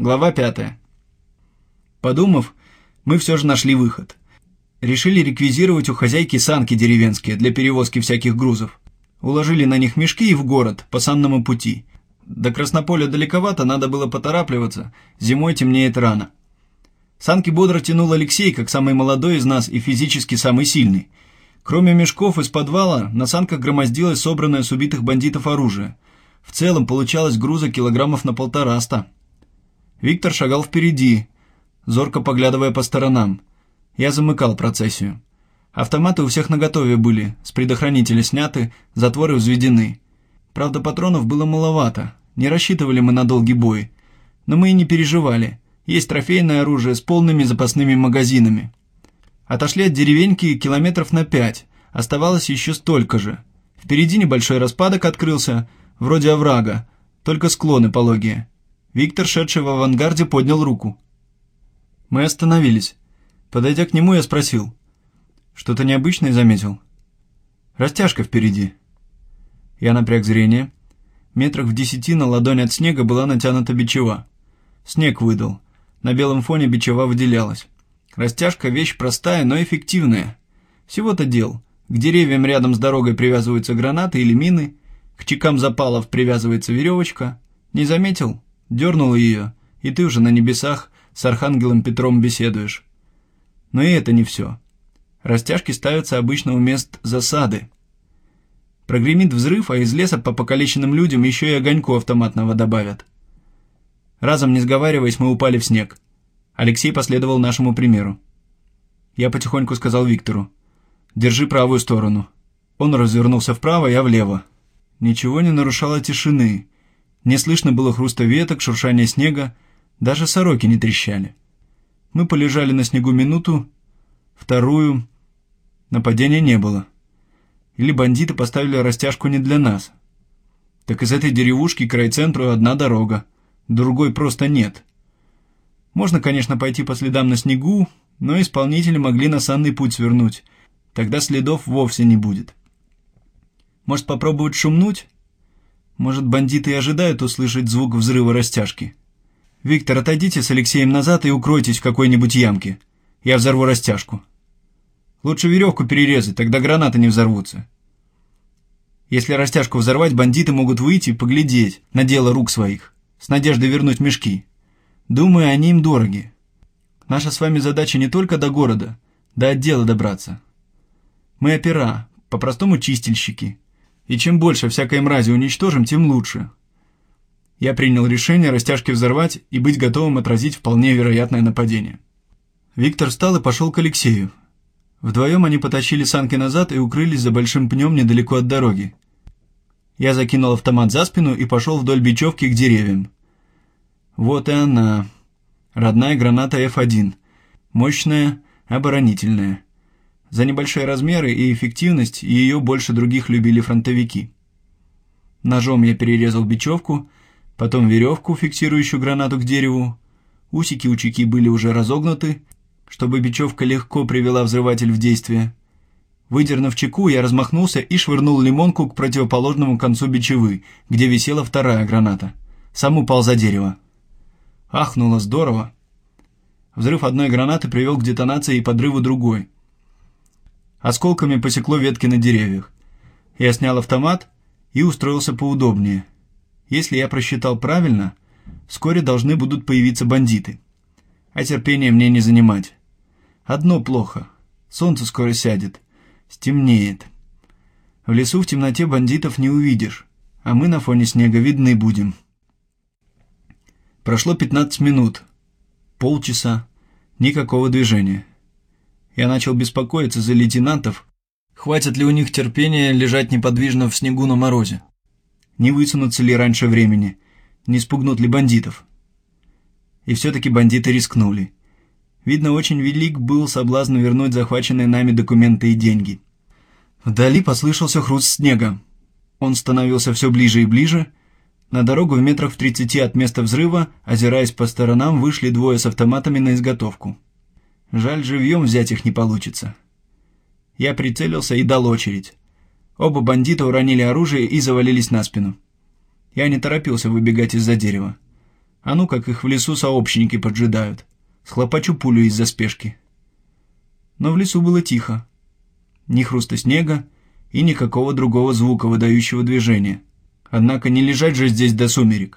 Глава 5. Подумав, мы все же нашли выход. Решили реквизировать у хозяйки санки деревенские для перевозки всяких грузов. Уложили на них мешки и в город, по санному пути. До Краснополя далековато, надо было поторапливаться, зимой темнеет рано. Санки бодро тянул Алексей, как самый молодой из нас и физически самый сильный. Кроме мешков из подвала, на санках громоздилось собранное с убитых бандитов оружие. В целом получалось груза килограммов на 150. Виктор шагал впереди, зорко поглядывая по сторонам. Я замыкал процессию. Автоматы у всех наготове были, с предохранителя сняты, затворы взведены. Правда, патронов было маловато, не рассчитывали мы на долгий бой. Но мы и не переживали, есть трофейное оружие с полными запасными магазинами. Отошли от деревеньки километров на 5, оставалось еще столько же. Впереди небольшой распадок открылся, вроде оврага, только склоны пологие. Виктор, шедший в авангарде, поднял руку. Мы остановились. Подойдя к нему, я спросил. Что-то необычное заметил? Растяжка впереди. Я напряг зрение. Метрах в 10 на ладонь от снега была натянута бичева. Снег выдал. На белом фоне бичева выделялась. Растяжка – вещь простая, но эффективная. Всего-то дел. К деревьям рядом с дорогой привязываются гранаты или мины, к чекам запалов привязывается веревочка. Не заметил? Дернул ее, и ты уже на небесах с архангелом Петром беседуешь. Но и это не все. Растяжки ставятся обычно у мест засады. Прогремит взрыв, а из леса по покалеченным людям еще и огоньку автоматного добавят. Разом не сговариваясь, мы упали в снег. Алексей последовал нашему примеру. Я потихоньку сказал Виктору: «Держи правую сторону». Он развернулся вправо, я влево. Ничего не нарушало тишины. Не слышно было хруста веток, шуршания снега, даже сороки не трещали. Мы полежали на снегу минуту, вторую. Нападения не было. Или бандиты поставили растяжку не для нас. Так из этой деревушки к райцентру одна дорога, другой просто нет. Можно, конечно, пойти по следам на снегу, но исполнители могли на санный путь свернуть. Тогда следов вовсе не будет. Может, попробовать шумнуть? Может, бандиты и ожидают услышать звук взрыва растяжки? Виктор, отойдите с Алексеем назад и укройтесь в какой-нибудь ямке. Я взорву растяжку. Лучше веревку перерезать, тогда гранаты не взорвутся. Если растяжку взорвать, бандиты могут выйти и поглядеть на дело рук своих, с надеждой вернуть мешки. Думаю, они им дороги. Наша с вами задача не только до города, до отдела добраться. Мы опера, по-простому чистильщики. И чем больше всякой мрази уничтожим, тем лучше. Я принял решение растяжки взорвать и быть готовым отразить вполне вероятное нападение. Виктор встал и пошел к Алексею. Вдвоем они потащили санки назад и укрылись за большим пнем недалеко от дороги. Я закинул автомат за спину и пошел вдоль бечевки к деревьям. Вот и она. Родная граната F1. Мощная, оборонительная. За небольшие размеры и эффективность ее больше других любили фронтовики. Ножом я перерезал бечевку, потом веревку, фиксирующую гранату к дереву. Усики у чеки были уже разогнуты, чтобы бечевка легко привела взрыватель в действие. Выдернув чеку, я размахнулся и швырнул лимонку к противоположному концу бичевы, где висела вторая граната. Сам упал за дерево. Ахнуло здорово. Взрыв одной гранаты привел к детонации и подрыву другой. Осколками посекло ветки на деревьях. Я снял автомат и устроился поудобнее. Если я просчитал правильно, вскоре должны будут появиться бандиты. А терпения мне не занимать. Одно плохо. Солнце скоро сядет. Стемнеет. В лесу в темноте бандитов не увидишь, а мы на фоне снега видны будем. Прошло 15 минут. Полчаса. Никакого движения. Я начал беспокоиться за лейтенантов. Хватит ли у них терпения лежать неподвижно в снегу на морозе? Не высунутся ли раньше времени? Не спугнут ли бандитов? И все-таки бандиты рискнули. Видно, очень велик был соблазн вернуть захваченные нами документы и деньги. Вдали послышался хруст снега. Он становился все ближе и ближе. На дорогу в метрах в 30 от места взрыва, озираясь по сторонам, вышли двое с автоматами на изготовку. Жаль, живьем взять их не получится. Я прицелился и дал очередь. Оба бандита уронили оружие и завалились на спину. Я не торопился выбегать из-за дерева. А ну, как их в лесу сообщники поджидают. Схлопочу пулю из-за спешки. Но в лесу было тихо. Ни хруста снега и никакого другого звука, выдающего движения. Однако не лежать же здесь до сумерек.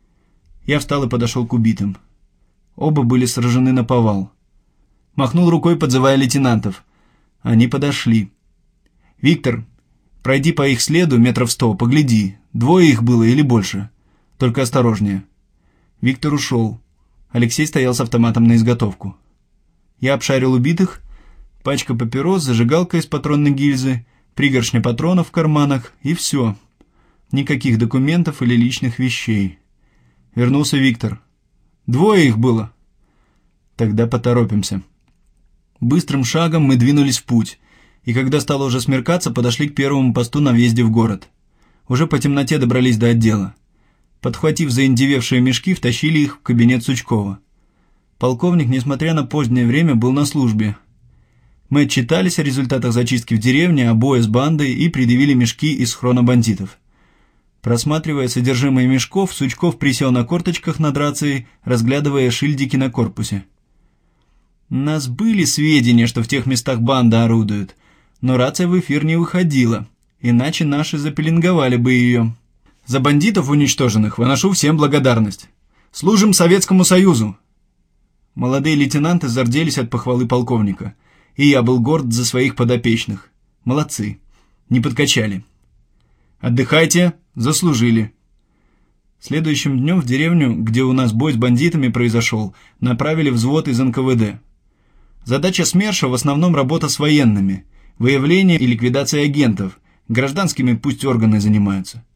Я встал и подошел к убитым. Оба были сражены наповал. Махнул рукой, подзывая лейтенантов. Они подошли. «Виктор, пройди по их следу метров 100, погляди, 2 их было или больше. Только осторожнее». Виктор ушел. Алексей стоял с автоматом на изготовку. Я обшарил убитых. Пачка папирос, зажигалка из патронной гильзы, пригоршня патронов в карманах и все. Никаких документов или личных вещей. Вернулся Виктор. 2 их было. Тогда поторопимся. Быстрым шагом мы двинулись в путь, и когда стало уже смеркаться, подошли к первому посту на въезде в город. Уже по темноте добрались до отдела. Подхватив заиндевевшие мешки, втащили их в кабинет Сучкова. Полковник, несмотря на позднее время, был на службе. Мы отчитались о результатах зачистки в деревне, о бое с бандой и предъявили мешки из схрона бандитов. Просматривая содержимое мешков, Сучков присел на корточках над рацией, разглядывая шильдики на корпусе. У нас были сведения, что в тех местах банда орудует, но рация в эфир не выходила, иначе наши запеленговали бы ее. За бандитов уничтоженных выношу всем благодарность. Служим Советскому Союзу. Молодые лейтенанты зарделись от похвалы полковника, и я был горд за своих подопечных. Молодцы, не подкачали. Отдыхайте, заслужили. Следующим днем в деревню, где у нас бой с бандитами произошел, направили взвод из НКВД. Задача СМЕРШа в основном работа с военными, выявление и ликвидация агентов, гражданскими пусть органы занимаются.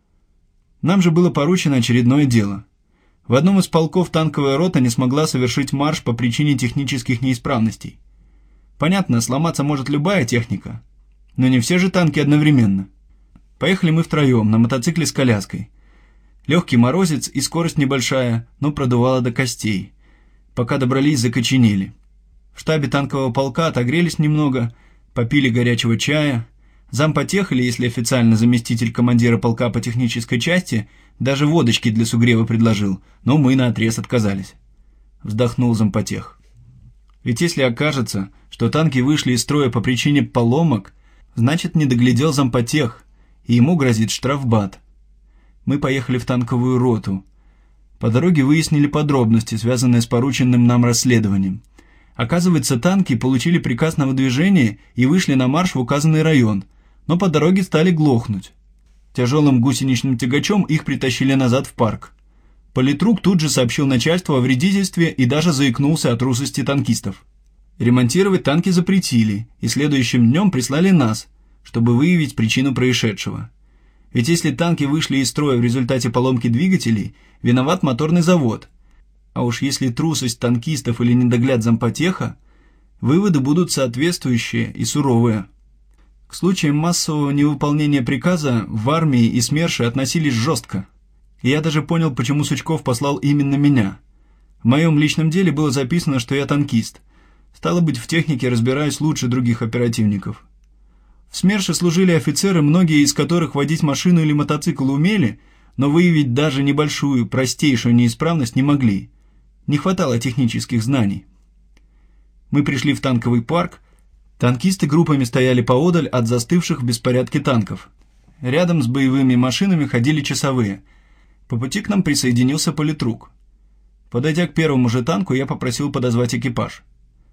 Нам же было поручено очередное дело. В одном из полков танковая рота не смогла совершить марш по причине технических неисправностей. Понятно, сломаться может любая техника, но не все же танки одновременно. Поехали мы втроем на мотоцикле с коляской. Легкий морозец и скорость небольшая, но продувало до костей. Пока добрались, закоченели. В штабе танкового полка отогрелись немного, попили горячего чая. Зампотех, или если официально заместитель командира полка по технической части, даже водочки для сугрева предложил, но мы наотрез отказались. Вздохнул зампотех. Ведь если окажется, что танки вышли из строя по причине поломок, значит не доглядел зампотех, и ему грозит штрафбат. Мы поехали в танковую роту. По дороге выяснили подробности, связанные с порученным нам расследованием. Оказывается, танки получили приказ на выдвижение и вышли на марш в указанный район, но по дороге стали глохнуть. Тяжелым гусеничным тягачом их притащили назад в парк. Политрук тут же сообщил начальству о вредительстве и даже заикнулся о трусости танкистов. Ремонтировать танки запретили, и следующим днем прислали нас, чтобы выявить причину происшедшего. Ведь если танки вышли из строя в результате поломки двигателей, виноват моторный завод. А уж если трусость танкистов или недогляд зампотеха, выводы будут соответствующие и суровые. К случаям массового невыполнения приказа в армии и СМЕРШе относились жестко. И я даже понял, почему Сучков послал именно меня. В моем личном деле было записано, что я танкист. Стало быть, в технике разбираюсь лучше других оперативников. В СМЕРШе служили офицеры, многие из которых водить машину или мотоцикл умели, но выявить даже небольшую, простейшую неисправность не могли. Не хватало технических знаний. Мы пришли в танковый парк. Танкисты группами стояли поодаль от застывших в беспорядке танков. Рядом с боевыми машинами ходили часовые. По пути к нам присоединился политрук. Подойдя к первому же танку, я попросил подозвать экипаж.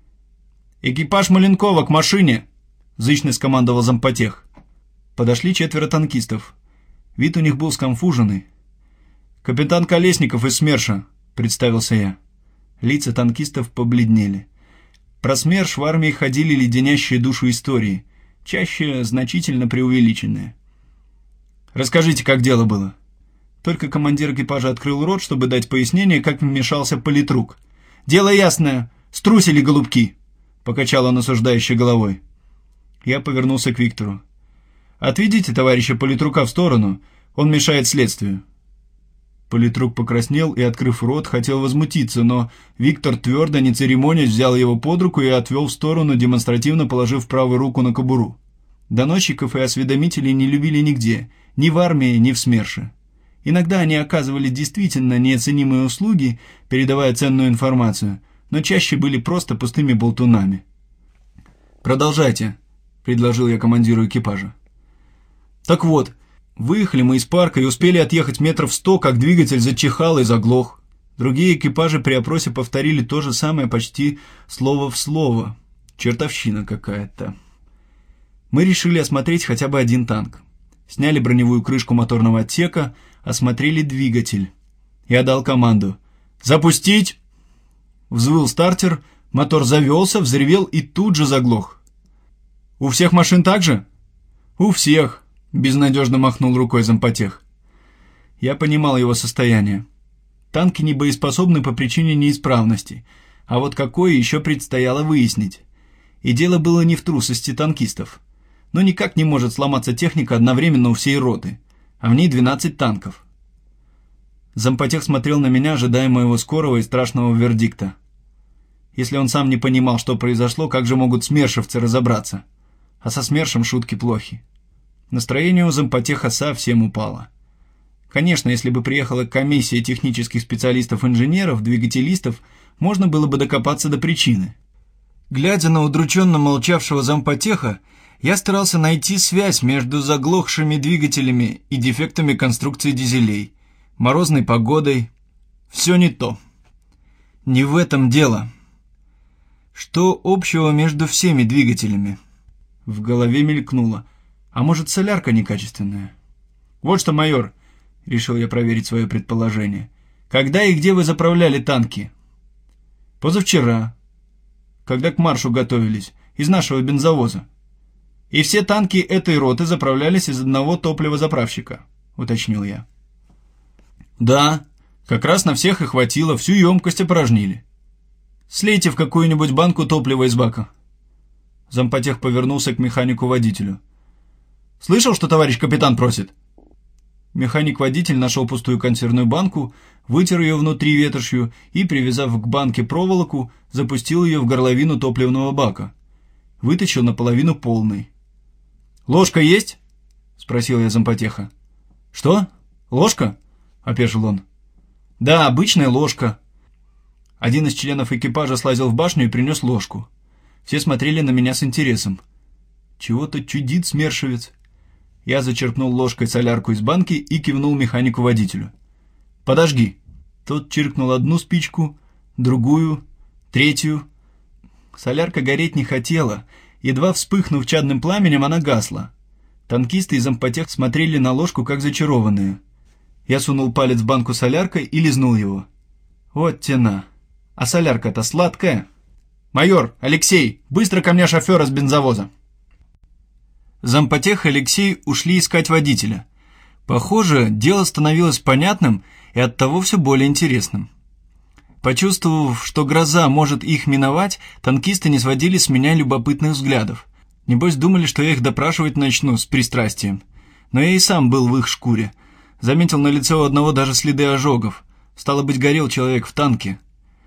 «Экипаж Маленкова к машине!» — зычно скомандовал зампотех. Подошли 4 танкистов. Вид у них был сконфуженный. «Капитан Колесников из СМЕРШа», — представился я. Лица танкистов побледнели. Про СМЕРШ в армии ходили леденящие душу истории, чаще значительно преувеличенные. «Расскажите, как дело было». Только командир экипажа открыл рот, чтобы дать пояснение, как вмешался политрук. «Дело ясное, струсили голубки», — покачал он осуждающей головой. Я повернулся к Виктору. «Отведите товарища политрука в сторону, он мешает следствию». Политрук покраснел и, открыв рот, хотел возмутиться, но Виктор, твердо, не церемонясь, взял его под руку и отвел в сторону, демонстративно положив правую руку на кобуру. Доносчиков и осведомителей не любили нигде, ни в армии, ни в СМЕРШе. Иногда они оказывали действительно неоценимые услуги, передавая ценную информацию, но чаще были просто пустыми болтунами. «Продолжайте», — предложил я командиру экипажа. «Так вот, выехали мы из парка и успели отъехать метров 100, как двигатель зачихал и заглох. Другие экипажи при опросе повторили то же самое почти слово в слово. Чертовщина какая-то. Мы решили осмотреть хотя бы один танк. Сняли броневую крышку моторного отсека, осмотрели двигатель. Я дал команду «Запустить!». Взвыл стартер, мотор завелся, взревел и тут же заглох. «У всех машин так же?» «У всех», — безнадежно махнул рукой зампотех. Я понимал его состояние. Танки не боеспособны по причине неисправности, а вот какое еще предстояло выяснить. И дело было не в трусости танкистов. Но никак не может сломаться техника одновременно у всей роты, а в ней 12 танков. Зампотех смотрел на меня, ожидая моего скорого и страшного вердикта. Если он сам не понимал, что произошло, как же могут смершевцы разобраться? А со СМЕРШем шутки плохи. Настроение у зампотеха совсем упало. Конечно, если бы приехала комиссия технических специалистов-инженеров, двигателистов, можно было бы докопаться до причины. Глядя на удрученно молчавшего зампотеха, я старался найти связь между заглохшими двигателями и дефектами конструкции дизелей, морозной погодой. Все не то. Не в этом дело. Что общего между всеми двигателями? В голове мелькнуло. А может, солярка некачественная? Вот что, майор, решил я проверить свое предположение. Когда и где вы заправляли танки? Позавчера. Когда к маршу готовились, из нашего бензовоза. И все танки этой роты заправлялись из одного топливозаправщика, уточнил я. Да, как раз на всех и хватило, всю емкость опорожнили. Слейте в какую-нибудь банку топлива из бака. Зампотех повернулся к механику-водителю. Слышал, что товарищ капитан просит? Механик-водитель нашел пустую консервную банку, вытер ее внутри ветошью и, привязав к банке проволоку, запустил ее в горловину топливного бака. Вытащил наполовину полный. «Ложка есть?» — спросил я зампотеха. «Что? Ложка?» — опешил он. «Да, обычная ложка». Один из членов экипажа слазил в башню и принес ложку. Все смотрели на меня с интересом. Чего-то чудит смершевец. Я зачерпнул ложкой солярку из банки и кивнул механику-водителю. «Подожги». Тот чиркнул одну спичку, другую, третью. Солярка гореть не хотела. Едва вспыхнув чадным пламенем, она гасла. Танкисты и зампотех смотрели на ложку, как зачарованные. Я сунул палец в банку соляркой и лизнул его. Вот тена. А солярка-то сладкая. «Майор, Алексей, быстро ко мне шофера с бензовоза!» Зампотех и Алексей ушли искать водителя. Похоже, дело становилось понятным и оттого все более интересным. Почувствовав, что гроза может их миновать, танкисты не сводили с меня любопытных взглядов. Небось, думали, что я их допрашивать начну с пристрастием. Но я и сам был в их шкуре. Заметил на лице у одного даже следы ожогов. Стало быть, горел человек в танке.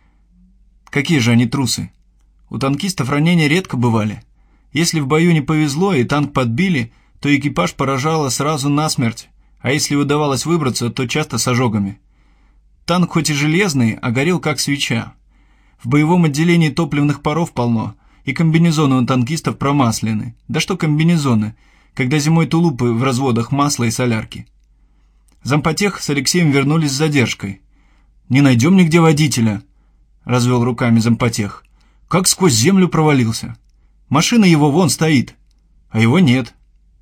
Какие же они трусы? У танкистов ранения редко бывали. Если в бою не повезло и танк подбили, то экипаж поражало сразу насмерть, а если удавалось выбраться, то часто с ожогами. Танк хоть и железный, а горел как свеча. В боевом отделении топливных паров полно, и комбинезоны у танкистов промаслены. Да что комбинезоны, когда зимой тулупы в разводах масла и солярки. Зампотех с Алексеем вернулись с задержкой. «Не найдем нигде водителя», — развел руками зампотех. «Как сквозь землю провалился. Машина его вон стоит, а его нет».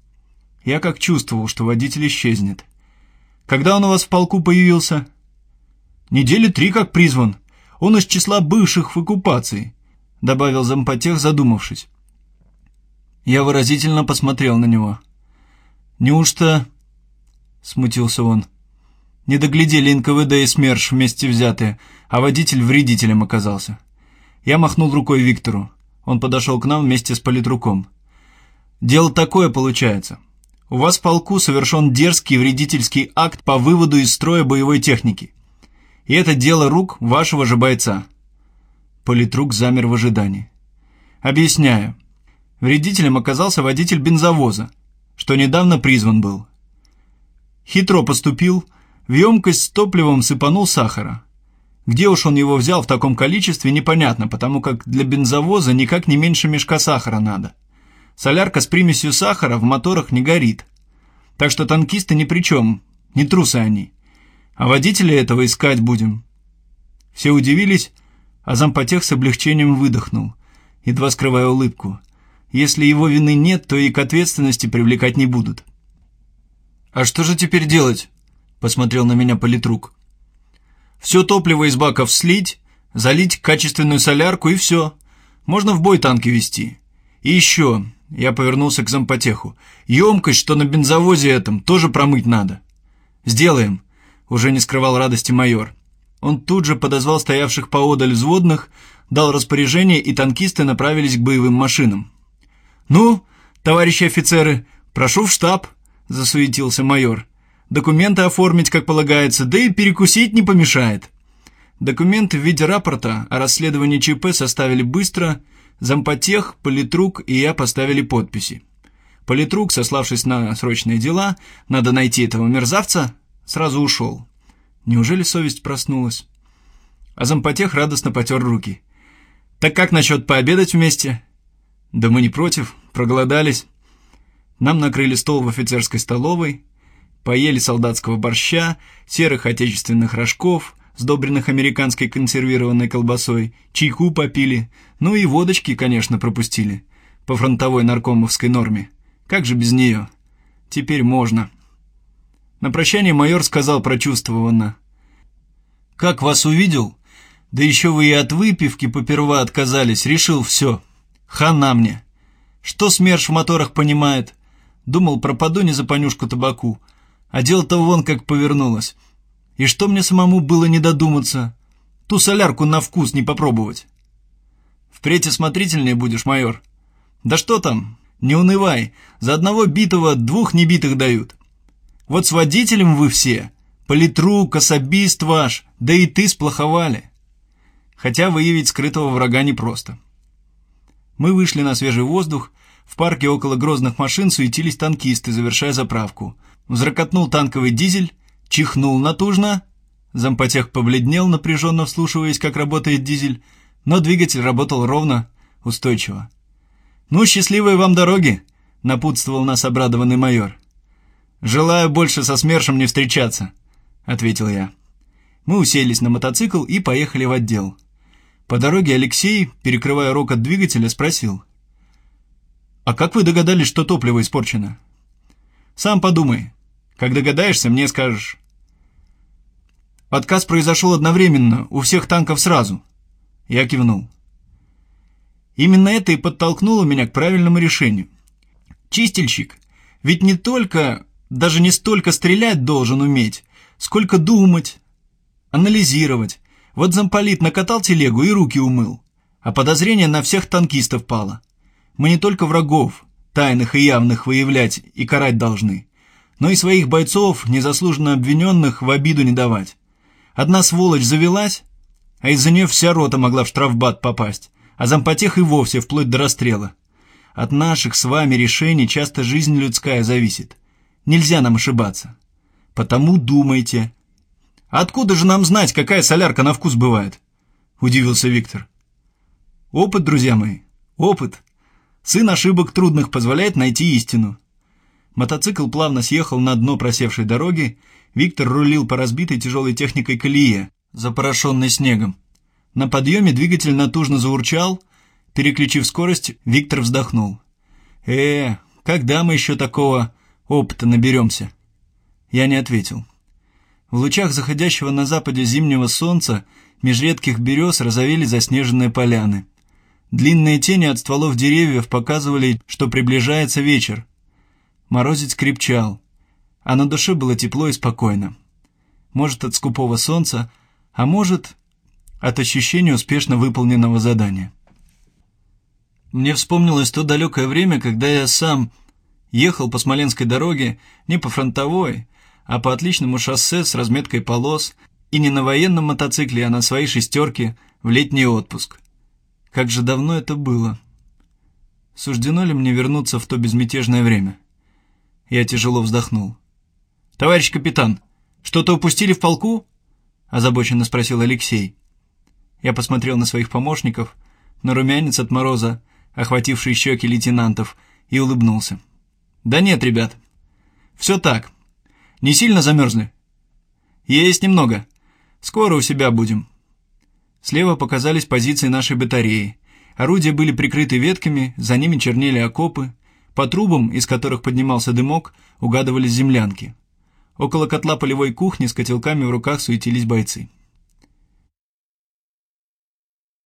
Я как чувствовал, что водитель исчезнет. «Когда он у вас в полку появился?» «Недели 3 как призван. Он из числа бывших в оккупации», — добавил зампотех, задумавшись. Я выразительно посмотрел на него. «Неужто...» — смутился он. «Не доглядели НКВД и СМЕРШ вместе взятые, а водитель вредителем оказался». Я махнул рукой Виктору. Он подошел к нам вместе с политруком. «Дело такое получается. У вас в полку совершен дерзкий вредительский акт по выводу из строя боевой техники. И это дело рук вашего же бойца». Политрук замер в ожидании. «Объясняю. Вредителем оказался водитель бензовоза, что недавно призван был. Хитро поступил, В емкость с топливом сыпанул сахара. Где уж он его взял в таком количестве, непонятно, потому как для бензовоза никак не меньше мешка сахара надо. Солярка с примесью сахара в моторах не горит. Так что танкисты ни при чем, не трусы они. А водителя этого искать будем. Все удивились, а зампотех с облегчением выдохнул, едва скрывая улыбку. Если его вины нет, то и к ответственности привлекать не будут. «А что же теперь делать?» — посмотрел на меня политрук. «Все топливо из баков слить, залить качественную солярку и все. Можно в бой танки вести. И еще...» — я повернулся к зампотеху. «Емкость, что на бензовозе этом, тоже промыть надо». «Сделаем», — уже не скрывал радости майор. Он тут же подозвал стоявших поодаль взводных, дал распоряжение, и танкисты направились к боевым машинам. «Ну, товарищи офицеры, прошу в штаб», — засуетился майор. «Документы оформить, как полагается, да и перекусить не помешает». Документы в виде рапорта о расследовании ЧП составили быстро. Зампотех, политрук и я поставили подписи. Политрук, сославшись на срочные дела, надо найти этого мерзавца, сразу ушел. Неужели совесть проснулась? А зампотех радостно потер руки. «Так как насчет пообедать вместе?» «Да мы не против, проголодались». Нам накрыли стол в офицерской столовой, поели солдатского борща, серых отечественных рожков, сдобренных американской консервированной колбасой, чайку попили, ну и водочки, конечно, пропустили, по фронтовой наркомовской норме. Как же без нее? Теперь можно. На прощание майор сказал прочувствованно: «Как вас увидел, да еще вы и от выпивки поперва отказались, решил все. Хана мне. Что СМЕРШ в моторах понимает? Думал, пропаду не за понюшку табаку, а дело-то вон как повернулось. И что мне самому было не додуматься? Ту солярку на вкус не попробовать». «Впредь осмотрительнее будешь, майор». «Да что там, не унывай, за одного битого 2 небитых дают. Вот с водителем вы все, политрук, особист ваш, да и ты сплоховали. Хотя выявить скрытого врага непросто». Мы вышли на свежий воздух. В парке около грозных машин суетились танкисты, завершая заправку. Взрокотнул танковый дизель, чихнул натужно. Зампотех побледнел, напряженно вслушиваясь, как работает дизель, но двигатель работал ровно, устойчиво. «Ну, счастливой вам дороги!» — напутствовал нас обрадованный майор. «Желаю больше со СМЕРШем не встречаться», — ответил я. Мы уселись на мотоцикл и поехали в отдел. По дороге Алексей, перекрывая рокот двигателя, спросил: «А как вы догадались, что топливо испорчено?» «Сам подумай. Как догадаешься, мне скажешь». «Отказ произошел одновременно, у всех танков сразу». Я кивнул. Именно это и подтолкнуло меня к правильному решению. Чистильщик ведь не только, даже не столько стрелять должен уметь, сколько думать, анализировать. Вот замполит накатал телегу и руки умыл, а подозрение на всех танкистов пало. Мы не только врагов, тайных и явных, выявлять и карать должны, но и своих бойцов, незаслуженно обвиненных, в обиду не давать. Одна сволочь завелась, а из-за нее вся рота могла в штрафбат попасть, а зампотех и вовсе вплоть до расстрела. От наших с вами решений часто жизнь людская зависит. Нельзя нам ошибаться. Потому думайте». «Откуда же нам знать, какая солярка на вкус бывает?» — удивился Виктор. «Опыт, друзья мои, опыт. Сын ошибок трудных позволяет найти истину». Мотоцикл плавно съехал на дно просевшей дороги. Виктор рулил по разбитой тяжелой техникой колее, запорошенной снегом. На подъеме двигатель натужно заурчал. Переключив скорость, Виктор вздохнул. Когда мы еще такого опыта наберемся?» Я не ответил. В лучах заходящего на западе зимнего солнца меж редких берез розовели заснеженные поляны. Длинные тени от стволов деревьев показывали, что приближается вечер. Морозец крепчал, а на душе было тепло и спокойно. Может, от скупого солнца, а может, от ощущения успешно выполненного задания. Мне вспомнилось то далекое время, когда я сам ехал по Смоленской дороге не по фронтовой, а по отличному шоссе с разметкой полос, и не на военном мотоцикле, а на своей шестерке в летний отпуск. Как же давно это было. Суждено ли мне вернуться в то безмятежное время? Я тяжело вздохнул. «Товарищ капитан, «Что-то упустили в полку?» – озабоченно спросил Алексей. Я посмотрел на своих помощников, на румянец от мороза, охвативший щеки лейтенантов, и улыбнулся. «Да нет, ребят. Все так. Не сильно замерзли?» «Есть немного. Скоро у себя будем». Слева показались позиции нашей батареи. Орудия были прикрыты ветками, за ними чернели окопы. По трубам, из которых поднимался дымок, угадывались землянки. Около котла полевой кухни с котелками в руках суетились бойцы.